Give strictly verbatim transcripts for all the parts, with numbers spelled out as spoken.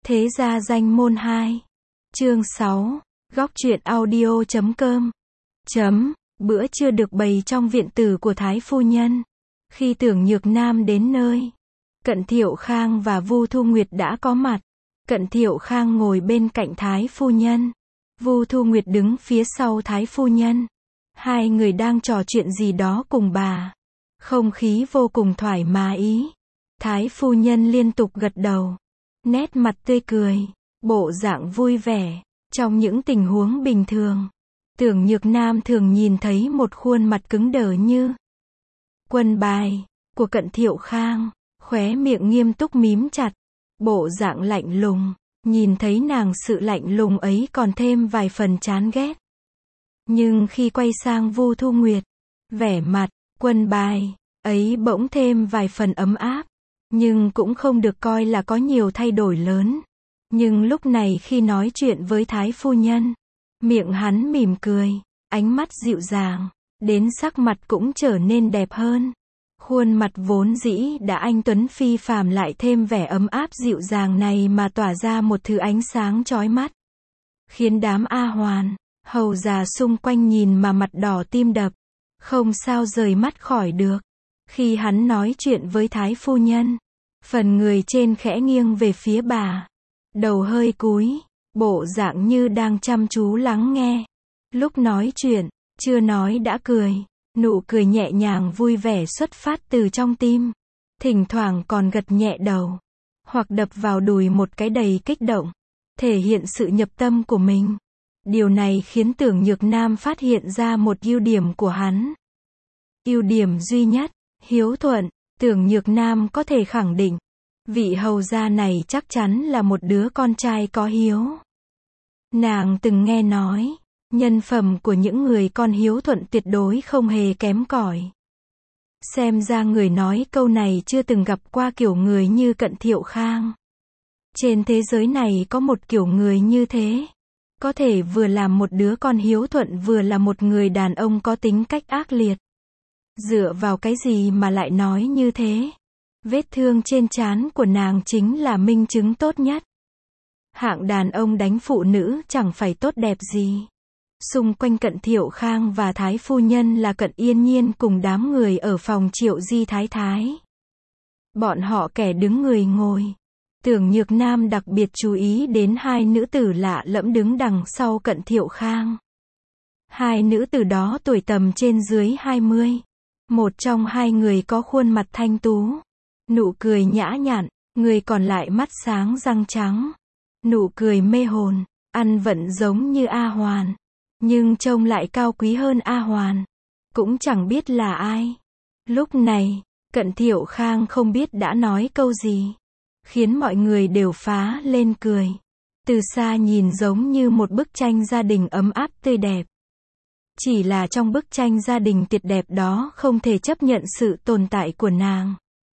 Thế gia danh môn hai. Chương sáu. Góc truyện audio chấm com. Chấm. Bữa trưa được bày trong viện tử của Thái phu nhân. Khi Tưởng Nhược Nam đến nơi, Cận Thiệu Khang và Vu Thu Nguyệt đã có mặt. Cận Thiệu Khang ngồi bên cạnh Thái phu nhân. Vu Thu Nguyệt đứng phía sau Thái phu nhân. Hai người đang trò chuyện gì đó cùng bà. Không khí vô cùng thoải mái. Thái phu nhân liên tục gật đầu. Nét mặt tươi cười, bộ dạng vui vẻ. Trong những tình huống bình thường, Tưởng Nhược Nam thường nhìn thấy một khuôn mặt cứng đờ như quân bài của Cận Thiệu Khang, khóe miệng nghiêm túc mím chặt, bộ dạng lạnh lùng. Nhìn thấy nàng, sự lạnh lùng ấy còn thêm vài phần chán ghét. Nhưng khi quay sang Vu Thu Nguyệt, vẻ mặt quân bài ấy bỗng thêm vài phần ấm áp, nhưng cũng không được coi là có nhiều thay đổi lớn. Nhưng lúc này khi nói chuyện với Thái phu nhân, miệng hắn mỉm cười, ánh mắt dịu dàng, đến sắc mặt cũng trở nên đẹp hơn. Khuôn mặt vốn dĩ đã anh tuấn phi phàm lại thêm vẻ ấm áp dịu dàng này mà tỏa ra một thứ ánh sáng chói mắt, khiến đám A Hoàn, hầu già xung quanh nhìn mà mặt đỏ tim đập, không sao rời mắt khỏi được. Khi hắn nói chuyện với Thái phu nhân, phần người trên khẽ nghiêng về phía bà, đầu hơi cúi, bộ dạng như đang chăm chú lắng nghe. Lúc nói chuyện, chưa nói đã cười, nụ cười nhẹ nhàng vui vẻ xuất phát từ trong tim, thỉnh thoảng còn gật nhẹ đầu, hoặc đập vào đùi một cái đầy kích động, thể hiện sự nhập tâm của mình. Điều này khiến Tưởng Nhược Nam phát hiện ra một ưu điểm của hắn. Ưu điểm duy nhất, hiếu thuận. Tưởng Nhược Nam có thể khẳng định, vị hầu gia này chắc chắn là một đứa con trai có hiếu. Nàng từng nghe nói, nhân phẩm của những người con hiếu thuận tuyệt đối không hề kém cỏi. Xem ra người nói câu này chưa từng gặp qua kiểu người như Cận Thiệu Khang. Trên thế giới này có một kiểu người như thế, có thể vừa làm một đứa con hiếu thuận vừa là một người đàn ông có tính cách ác liệt. Dựa vào cái gì mà lại nói như thế? Vết thương trên trán của nàng chính là minh chứng tốt nhất. Hạng đàn ông đánh phụ nữ chẳng phải tốt đẹp gì. Xung quanh Cận Thiệu Khang và Thái phu nhân là Cận Yên Nhiên cùng đám người ở phòng Triệu Di Thái Thái. Bọn họ kẻ đứng người ngồi. Tưởng Nhược Nam đặc biệt chú ý đến hai nữ tử lạ lẫm đứng đằng sau Cận Thiệu Khang. Hai nữ tử đó tuổi tầm trên dưới hai mươi. Một trong hai người có khuôn mặt thanh tú, nụ cười nhã nhặn, người còn lại mắt sáng răng trắng, nụ cười mê hồn, ăn vận giống như A Hoàn, nhưng trông lại cao quý hơn A Hoàn. Cũng chẳng biết là ai. Lúc này, Cận Thiệu Khang không biết đã nói câu gì, khiến mọi người đều phá lên cười. Từ xa nhìn giống như một bức tranh gia đình ấm áp tươi đẹp. Chỉ là trong bức tranh gia đình tuyệt đẹp đó không thể chấp nhận sự tồn tại của nàng.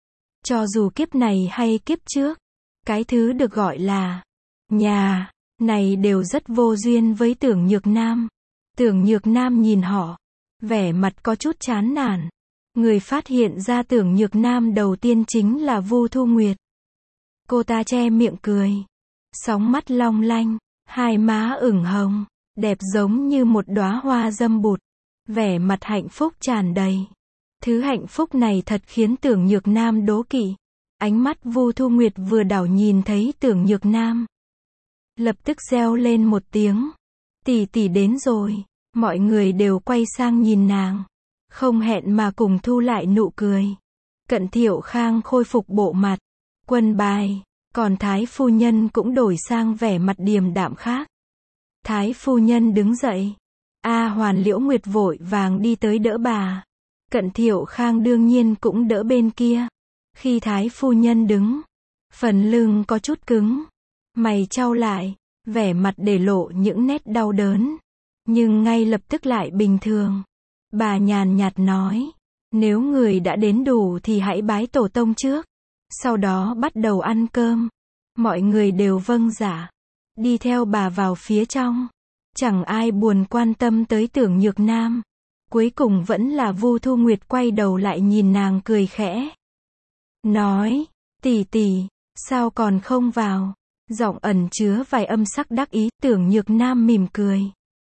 Cho dù kiếp này hay kiếp trước, cái thứ được gọi là nhà này đều rất vô duyên với Tưởng Nhược Nam. Tưởng Nhược Nam nhìn họ, vẻ mặt có chút chán nản. Người phát hiện ra Tưởng Nhược Nam đầu tiên chính là Vu Thu Nguyệt. Cô ta che miệng cười, sóng mắt long lanh, hai má ửng hồng, đẹp giống như một đóa hoa dâm bụt, vẻ mặt hạnh phúc tràn đầy. Thứ hạnh phúc này thật khiến Tưởng Nhược Nam đố kỵ. Ánh mắt Vu Thu Nguyệt vừa đảo nhìn thấy Tưởng Nhược Nam, lập tức reo lên một tiếng, tỷ tỷ đến rồi. Mọi người đều quay sang nhìn nàng, không hẹn mà cùng thu lại nụ cười. Cận Thiệu Khang khôi phục bộ mặt quân bài, còn Thái phu nhân cũng đổi sang vẻ mặt điềm đạm khác. Thái phu nhân đứng dậy, A Hoàn Liễu Nguyệt vội vàng đi tới đỡ bà. Cận Thiệu Khang đương nhiên cũng đỡ bên kia. Khi Thái phu nhân đứng, phần lưng có chút cứng, mày chau lại, vẻ mặt để lộ những nét đau đớn, nhưng ngay lập tức lại bình thường. Bà nhàn nhạt nói, nếu người đã đến đủ thì hãy bái tổ tông trước, sau đó bắt đầu ăn cơm. Mọi người đều vâng dạ, đi theo bà vào phía trong. Chẳng ai buồn quan tâm tới Tưởng Nhược Nam. Cuối cùng vẫn là Vu Thu Nguyệt quay đầu lại nhìn nàng cười khẽ, nói, tỷ tỷ, sao còn không vào? Giọng ẩn chứa vài âm sắc đắc ý, Tưởng Nhược Nam mỉm cười.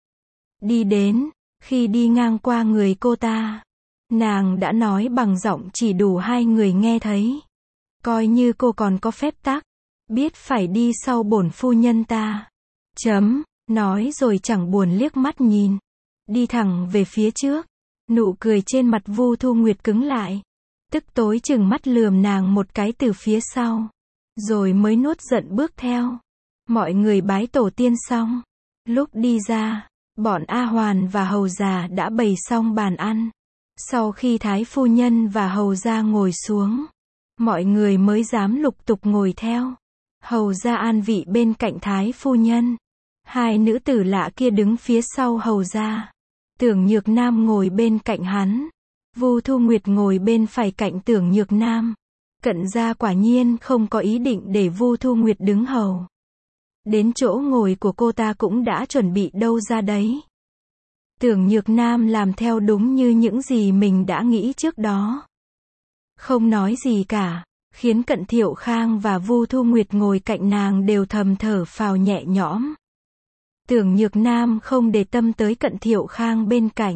Đi đến, khi đi ngang qua người cô ta, nàng đã nói bằng giọng chỉ đủ hai người nghe thấy. Coi như cô còn có phép tắc, biết phải đi sau bổn phu nhân ta. Chấm, nói rồi chẳng buồn liếc mắt nhìn. Đi thẳng về phía trước. Nụ cười trên mặt Vu Thu Nguyệt cứng lại. Tức tối chừng mắt lườm nàng một cái từ phía sau. Rồi mới nuốt giận bước theo. Mọi người bái tổ tiên xong. Lúc đi ra, bọn A Hoàn và hầu già đã bày xong bàn ăn. Sau khi thái phu nhân và hầu gia ngồi xuống, mọi người mới dám lục tục ngồi theo. Hầu gia an vị bên cạnh thái phu nhân. Hai nữ tử lạ kia đứng phía sau hầu gia. Tưởng Nhược Nam ngồi bên cạnh hắn. Vu Thu Nguyệt ngồi bên phải cạnh Tưởng Nhược Nam. Cận gia quả nhiên không có ý định để Vu Thu Nguyệt đứng hầu. Đến chỗ ngồi của cô ta cũng đã chuẩn bị đâu ra đấy. Tưởng Nhược Nam làm theo đúng như những gì mình đã nghĩ trước đó. Không nói gì cả, khiến Cận Thiệu Khang và Vu Thu Nguyệt ngồi cạnh nàng đều thầm thở phào nhẹ nhõm. Tưởng Nhược Nam không để tâm tới Cận Thiệu Khang bên cạnh.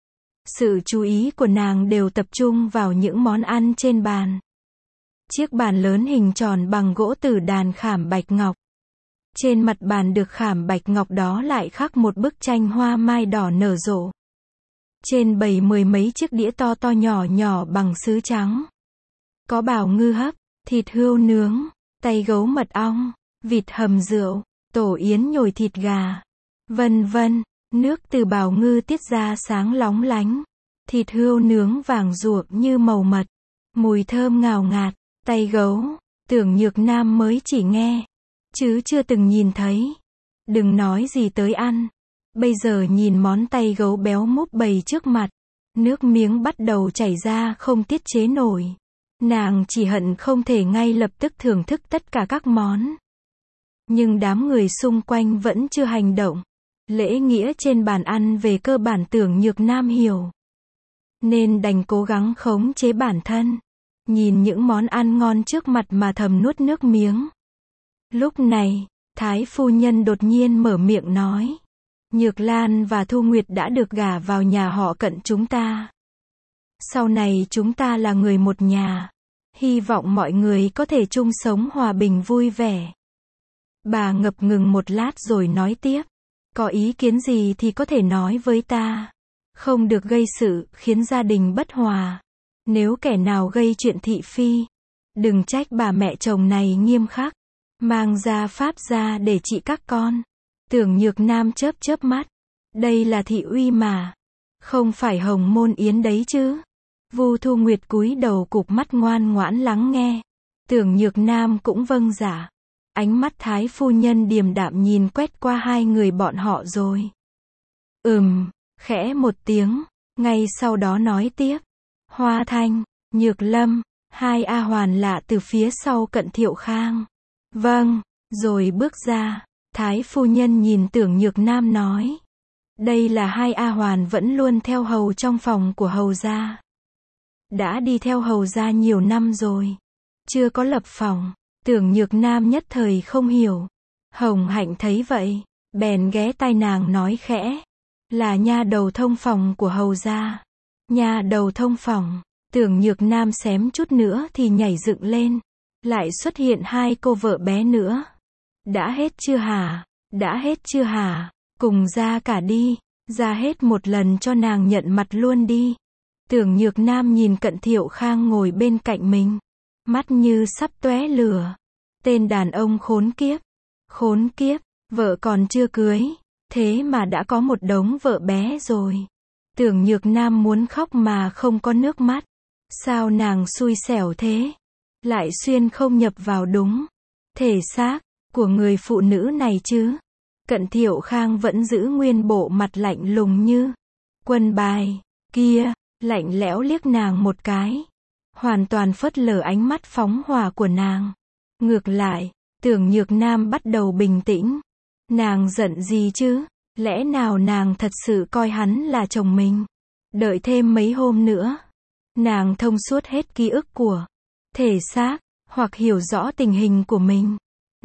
Sự chú ý của nàng đều tập trung vào những món ăn trên bàn. Chiếc bàn lớn hình tròn bằng gỗ tử đàn khảm bạch ngọc. Trên mặt bàn được khảm bạch ngọc đó lại khắc một bức tranh hoa mai đỏ nở rộ. Trên bày mười mấy chiếc đĩa to to nhỏ nhỏ bằng sứ trắng. Có bào ngư hấp, thịt hươu nướng, tay gấu mật ong, vịt hầm rượu, tổ yến nhồi thịt gà, vân vân. Nước từ bào ngư tiết ra sáng lóng lánh. Thịt hươu nướng vàng ruộm như màu mật. Mùi thơm ngào ngạt. Tay gấu, Tưởng Nhược Nam mới chỉ nghe, chứ chưa từng nhìn thấy. Đừng nói gì tới ăn. Bây giờ nhìn món tay gấu béo múp bày trước mặt, nước miếng bắt đầu chảy ra không tiết chế nổi. Nàng chỉ hận không thể ngay lập tức thưởng thức tất cả các món. Nhưng đám người xung quanh vẫn chưa hành động. Lễ nghĩa trên bàn ăn về cơ bản Tưởng Nhược Nam hiểu. Nên đành cố gắng khống chế bản thân. Nhìn những món ăn ngon trước mặt mà thầm nuốt nước miếng. Lúc này, thái phu nhân đột nhiên mở miệng nói. Nhược Lan và Thu Nguyệt đã được gả vào nhà họ Cận chúng ta. Sau này chúng ta là người một nhà. Hy vọng mọi người có thể chung sống hòa bình vui vẻ. Bà ngập ngừng một lát rồi nói tiếp. Có ý kiến gì thì có thể nói với ta. Không được gây sự, khiến gia đình bất hòa. Nếu kẻ nào gây chuyện thị phi, đừng trách bà mẹ chồng này nghiêm khắc. Mang ra pháp ra để trị các con. Tưởng Nhược Nam chớp chớp mắt. Đây là thị uy mà. Không phải hồng môn yến đấy chứ. Vu Thu Nguyệt cúi đầu cụp mắt ngoan ngoãn lắng nghe. Tưởng Nhược Nam cũng vâng dạ. Ánh mắt thái phu nhân điềm đạm nhìn quét qua hai người bọn họ rồi. Ừm, khẽ một tiếng, ngay sau đó nói tiếp. Hoa Thanh, Nhược Lâm, hai A Hoàn lạ từ phía sau Cận Thiệu Khang. Vâng, rồi bước ra, thái phu nhân nhìn Tưởng Nhược Nam nói. Đây là hai A Hoàn vẫn luôn theo hầu trong phòng của hầu gia. Đã đi theo hầu gia nhiều năm rồi. Chưa có lập phòng. Tưởng Nhược Nam nhất thời không hiểu. Hồng Hạnh thấy vậy, bèn ghé tai nàng nói khẽ. Là nha đầu thông phòng của hầu gia. Nha đầu thông phòng. Tưởng Nhược Nam xém chút nữa thì nhảy dựng lên. Lại xuất hiện hai cô vợ bé nữa. Đã hết chưa hả? Đã hết chưa hả? Cùng ra cả đi. Ra hết một lần cho nàng nhận mặt luôn đi. Tưởng Nhược Nam nhìn Cận Thiệu Khang ngồi bên cạnh mình. Mắt như sắp tóe lửa. Tên đàn ông khốn kiếp. Khốn kiếp, vợ còn chưa cưới. Thế mà đã có một đống vợ bé rồi. Tưởng Nhược Nam muốn khóc mà không có nước mắt. Sao nàng xui xẻo thế? Lại xuyên không nhập vào đúng thể xác của người phụ nữ này chứ. Cận Thiệu Khang vẫn giữ nguyên bộ mặt lạnh lùng như quân bài. Kia, lạnh lẽo liếc nàng một cái. Hoàn toàn phớt lờ ánh mắt phóng hỏa của nàng. Ngược lại, Tưởng Nhược Nam bắt đầu bình tĩnh. Nàng giận gì chứ? Lẽ nào nàng thật sự coi hắn là chồng mình? Đợi thêm mấy hôm nữa, nàng thông suốt hết ký ức của thể xác, hoặc hiểu rõ tình hình của mình,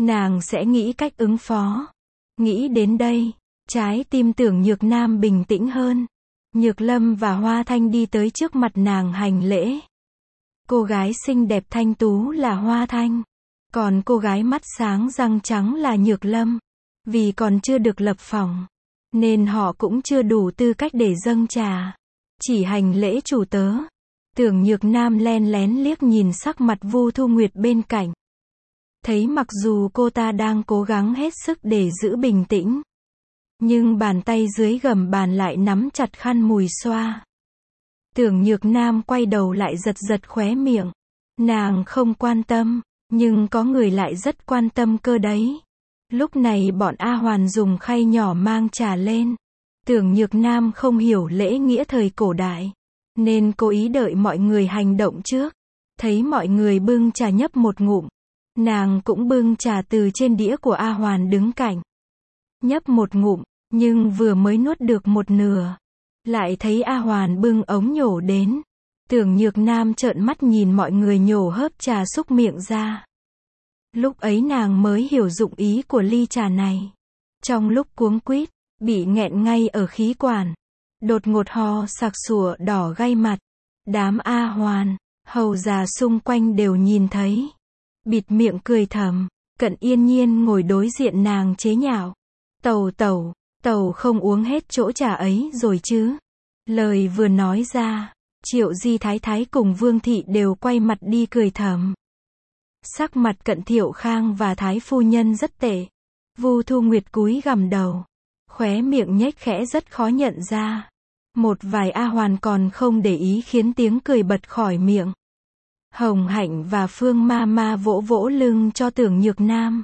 nàng sẽ nghĩ cách ứng phó. Nghĩ đến đây, trái tim Tưởng Nhược Nam bình tĩnh hơn. Nhược Lâm và Hoa Thanh đi tới trước mặt nàng hành lễ. Cô gái xinh đẹp thanh tú là Hoa Thanh, còn cô gái mắt sáng răng trắng là Nhược Lâm. Vì còn chưa được lập phòng, nên họ cũng chưa đủ tư cách để dâng trà. Chỉ hành lễ chủ tớ. Tưởng Nhược Nam len lén liếc nhìn sắc mặt Vu Thu Nguyệt bên cạnh. Thấy mặc dù cô ta đang cố gắng hết sức để giữ bình tĩnh, nhưng bàn tay dưới gầm bàn lại nắm chặt khăn mùi xoa. Tưởng Nhược Nam quay đầu lại giật giật khóe miệng. Nàng không quan tâm, nhưng có người lại rất quan tâm cơ đấy. Lúc này bọn A Hoàn dùng khay nhỏ mang trà lên. Tưởng Nhược Nam không hiểu lễ nghĩa thời cổ đại, nên cố ý đợi mọi người hành động trước. Thấy mọi người bưng trà nhấp một ngụm, nàng cũng bưng trà từ trên đĩa của A Hoàn đứng cạnh. Nhấp một ngụm, nhưng vừa mới nuốt được một nửa, lại thấy A Hoàn bưng ống nhổ đến. Tưởng Nhược Nam trợn mắt nhìn mọi người nhổ hớp trà xúc miệng ra. Lúc ấy nàng mới hiểu dụng ý của ly trà này. Trong lúc cuống quýt, bị nghẹn ngay ở khí quản, đột ngột ho sặc sụa đỏ gay mặt. Đám A Hoàn, hầu già xung quanh đều nhìn thấy. Bịt miệng cười thầm. Cận Yên Nhiên ngồi đối diện nàng chế nhạo. Tẩu tẩu, tẩu không uống hết chỗ trà ấy rồi chứ. Lời vừa nói ra, Triệu Di Thái Thái cùng Vương Thị đều quay mặt đi cười thầm. Sắc mặt Cận Thiệu Khang và Thái phu nhân rất tệ. Vu Thu Nguyệt cúi gằm đầu, khóe miệng nhếch khẽ rất khó nhận ra. Một vài A Hoàn còn không để ý khiến tiếng cười bật khỏi miệng. Hồng Hạnh và Phương Ma Ma vỗ vỗ lưng cho Tưởng Nhược Nam.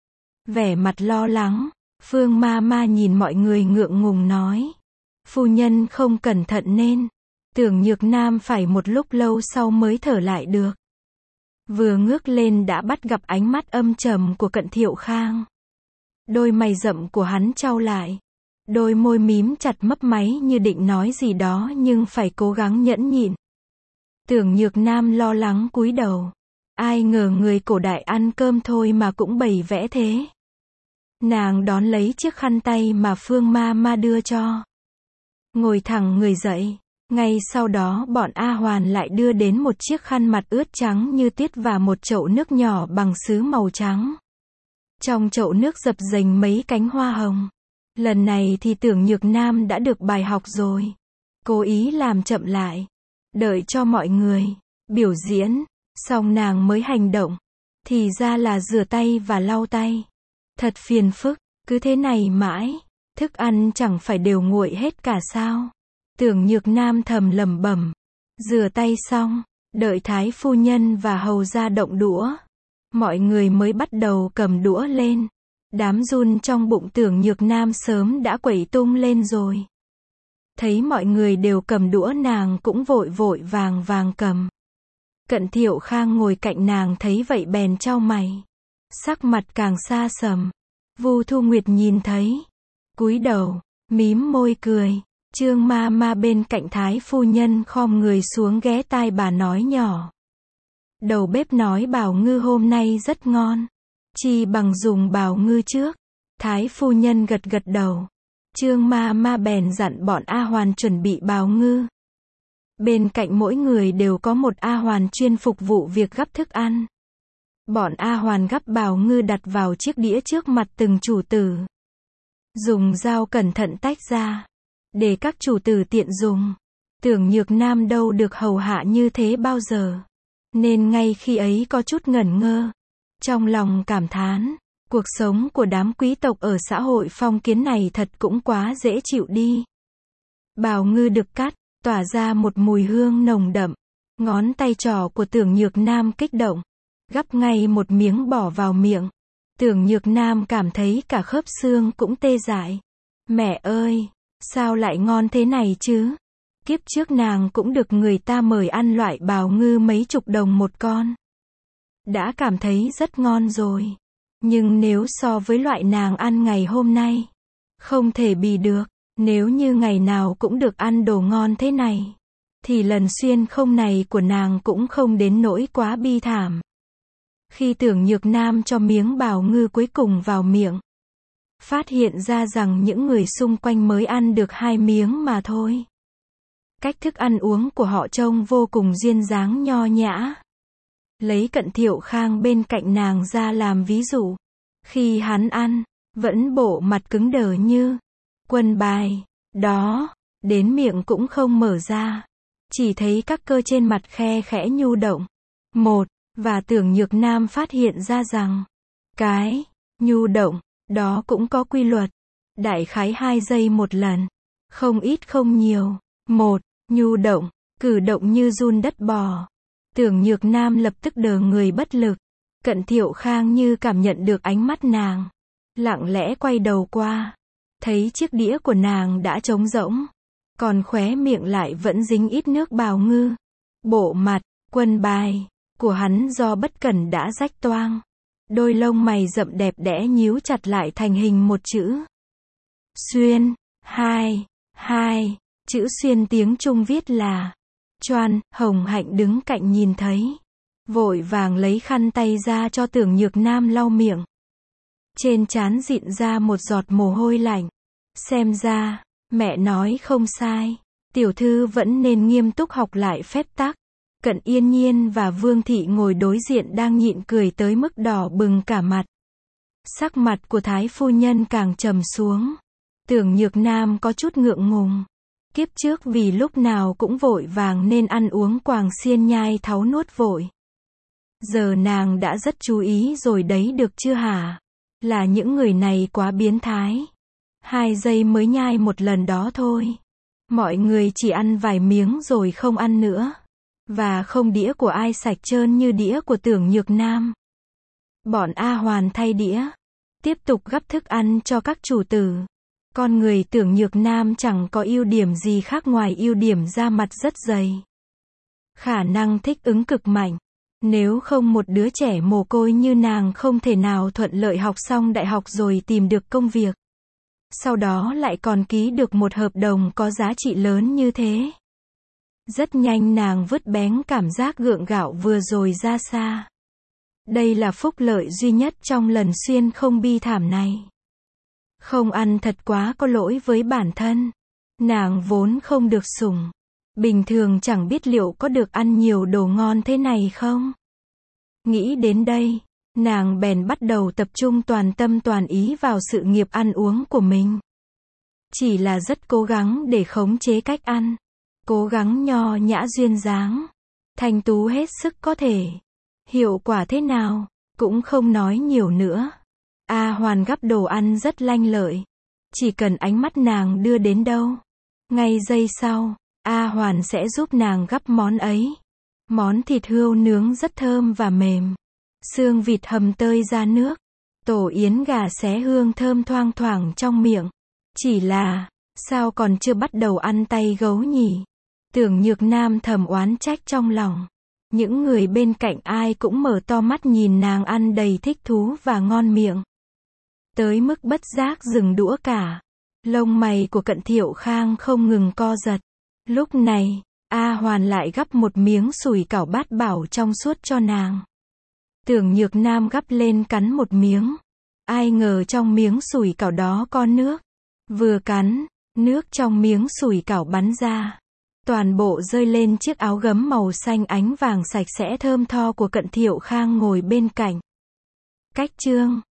Vẻ mặt lo lắng, Phương Ma Ma nhìn mọi người ngượng ngùng nói. Phu nhân không cẩn thận nên. Tưởng Nhược Nam phải một lúc lâu sau mới thở lại được. Vừa ngước lên đã bắt gặp ánh mắt âm trầm của Cận Thiệu Khang. Đôi mày rậm của hắn chau lại. Đôi môi mím chặt mấp máy như định nói gì đó nhưng phải cố gắng nhẫn nhịn. Tưởng Nhược Nam lo lắng cúi đầu. Ai ngờ người cổ đại ăn cơm thôi mà cũng bày vẽ thế. Nàng đón lấy chiếc khăn tay mà Phương Ma Ma đưa cho. Ngồi thẳng người dậy. Ngay sau đó bọn A Hoàn lại đưa đến một chiếc khăn mặt ướt trắng như tiết và một chậu nước nhỏ bằng sứ màu trắng. Trong chậu nước dập dềnh mấy cánh hoa hồng. Lần này thì Tưởng Nhược Nam đã được bài học rồi. Cố ý làm chậm lại. Đợi cho mọi người biểu diễn, xong nàng mới hành động. Thì ra là rửa tay và lau tay. Thật phiền phức, cứ thế này mãi. Thức ăn chẳng phải đều nguội hết cả sao. Tưởng Nhược Nam thầm lẩm bẩm. Rửa tay xong, đợi Thái phu nhân và hầu ra động đũa. Mọi người mới bắt đầu cầm đũa lên. Đám run trong bụng Tưởng Nhược Nam sớm đã quẩy tung lên rồi. Thấy mọi người đều cầm đũa nàng cũng vội vội vàng vàng cầm. Cận Thiệu Khang ngồi cạnh nàng thấy vậy bèn chau mày. Sắc mặt càng xa sầm. Vu Thu Nguyệt nhìn thấy. Cúi đầu, mím môi cười. Trương Ma Ma bên cạnh Thái phu nhân khom người xuống ghé tai bà nói nhỏ. Đầu bếp nói bào ngư hôm nay rất ngon. Chi bằng dùng bào ngư trước. Thái phu nhân gật gật đầu. Trương Ma Ma bèn dặn bọn A Hoàn chuẩn bị bào ngư. Bên cạnh mỗi người đều có một A Hoàn chuyên phục vụ việc gắp thức ăn. Bọn A Hoàn gắp bào ngư đặt vào chiếc đĩa trước mặt từng chủ tử. Dùng dao cẩn thận tách ra, để các chủ tử tiện dùng. Tưởng Nhược Nam đâu được hầu hạ như thế bao giờ. Nên ngay khi ấy có chút ngẩn ngơ. Trong lòng cảm thán, cuộc sống của đám quý tộc ở xã hội phong kiến này thật cũng quá dễ chịu đi. Bào ngư được cắt, tỏa ra một mùi hương nồng đậm. Ngón tay trỏ của Tưởng Nhược Nam kích động. Gắp ngay một miếng bỏ vào miệng. Tưởng Nhược Nam cảm thấy cả khớp xương cũng tê dại. Mẹ ơi, sao lại ngon thế này chứ? Kiếp trước nàng cũng được người ta mời ăn loại bào ngư mấy chục đồng một con. Đã cảm thấy rất ngon rồi. Nhưng nếu so với loại nàng ăn ngày hôm nay, không thể bì được. Nếu như ngày nào cũng được ăn đồ ngon thế này, thì lần xuyên không này của nàng cũng không đến nỗi quá bi thảm. Khi Tưởng Nhược Nam cho miếng bào ngư cuối cùng vào miệng, phát hiện ra rằng những người xung quanh mới ăn được hai miếng mà thôi. Cách thức ăn uống của họ trông vô cùng duyên dáng nho nhã. Lấy Cận Thiệu Khang bên cạnh nàng ra làm ví dụ. Khi hắn ăn, vẫn bộ mặt cứng đờ như quân bài. Đó, đến miệng cũng không mở ra. Chỉ thấy các cơ trên mặt khe khẽ nhu động. Một, và Tưởng Nhược Nam phát hiện ra rằng, cái nhu động đó cũng có quy luật. Đại khái hai giây một lần. Không ít không nhiều. Một, nhu động, cử động như run đất bò. Tưởng Nhược Nam lập tức đờ người bất lực. Cận Thiệu Khang như cảm nhận được ánh mắt nàng. Lặng lẽ quay đầu qua. Thấy chiếc đĩa của nàng đã trống rỗng. Còn khóe miệng lại vẫn dính ít nước bào ngư. Bộ mặt, quân bài của hắn do bất cẩn đã rách toang. Đôi lông mày rậm đẹp đẽ nhíu chặt lại thành hình một chữ xuyên. Hai, hai, chữ xuyên tiếng Trung viết là choan. Hồng Hạnh đứng cạnh nhìn thấy, vội vàng lấy khăn tay ra cho Tưởng Nhược Nam lau miệng. Trên trán dịn ra một giọt mồ hôi lạnh. Xem ra, mẹ nói không sai. Tiểu thư vẫn nên nghiêm túc học lại phép tắc. Cận Yên Nhiên và Vương Thị ngồi đối diện đang nhịn cười tới mức đỏ bừng cả mặt. Sắc mặt của Thái phu nhân càng trầm xuống. Tưởng Nhược Nam có chút ngượng ngùng. Kiếp trước vì lúc nào cũng vội vàng nên ăn uống quàng xiên nhai tháo nuốt vội. Giờ nàng đã rất chú ý rồi đấy được chưa hả? Là những người này quá biến thái. Hai giây mới nhai một lần đó thôi. Mọi người chỉ ăn vài miếng rồi không ăn nữa. Và không đĩa của ai sạch trơn như đĩa của Tưởng Nhược Nam. Bọn A Hoàn thay đĩa. Tiếp tục gắp thức ăn cho các chủ tử. Con người Tưởng Nhược Nam chẳng có ưu điểm gì khác ngoài ưu điểm da mặt rất dày. Khả năng thích ứng cực mạnh. Nếu không một đứa trẻ mồ côi như nàng không thể nào thuận lợi học xong đại học rồi tìm được công việc. Sau đó lại còn ký được một hợp đồng có giá trị lớn như thế. Rất nhanh nàng vứt bén cảm giác gượng gạo vừa rồi ra xa. Đây là phúc lợi duy nhất trong lần xuyên không bi thảm này. Không ăn thật quá có lỗi với bản thân. Nàng vốn không được sủng. Bình thường chẳng biết liệu có được ăn nhiều đồ ngon thế này không. Nghĩ đến đây, nàng bèn bắt đầu tập trung toàn tâm toàn ý vào sự nghiệp ăn uống của mình. Chỉ là rất cố gắng để khống chế cách ăn. Cố gắng nho nhã duyên dáng. Thanh tú hết sức có thể. Hiệu quả thế nào, cũng không nói nhiều nữa. A Hoàn gắp đồ ăn rất lanh lợi. Chỉ cần ánh mắt nàng đưa đến đâu. Ngay giây sau, A Hoàn sẽ giúp nàng gắp món ấy. Món thịt hươu nướng rất thơm và mềm. Xương vịt hầm tơi ra nước. Tổ yến gà xé hương thơm thoang thoảng trong miệng. Chỉ là, sao còn chưa bắt đầu ăn tay gấu nhỉ? Tưởng Nhược Nam thầm oán trách trong lòng. Những người bên cạnh ai cũng mở to mắt nhìn nàng ăn đầy thích thú và ngon miệng. Tới mức bất giác dừng đũa cả. Lông mày của Cận Thiệu Khang không ngừng co giật. Lúc này, A Hoàn lại gắp một miếng sủi cảo bát bảo trong suốt cho nàng. Tưởng Nhược Nam gắp lên cắn một miếng. Ai ngờ trong miếng sủi cảo đó có nước. Vừa cắn, nước trong miếng sủi cảo bắn ra. Toàn bộ rơi lên chiếc áo gấm màu xanh ánh vàng sạch sẽ thơm tho của Cận Thiệu Khang ngồi bên cạnh. Cách chương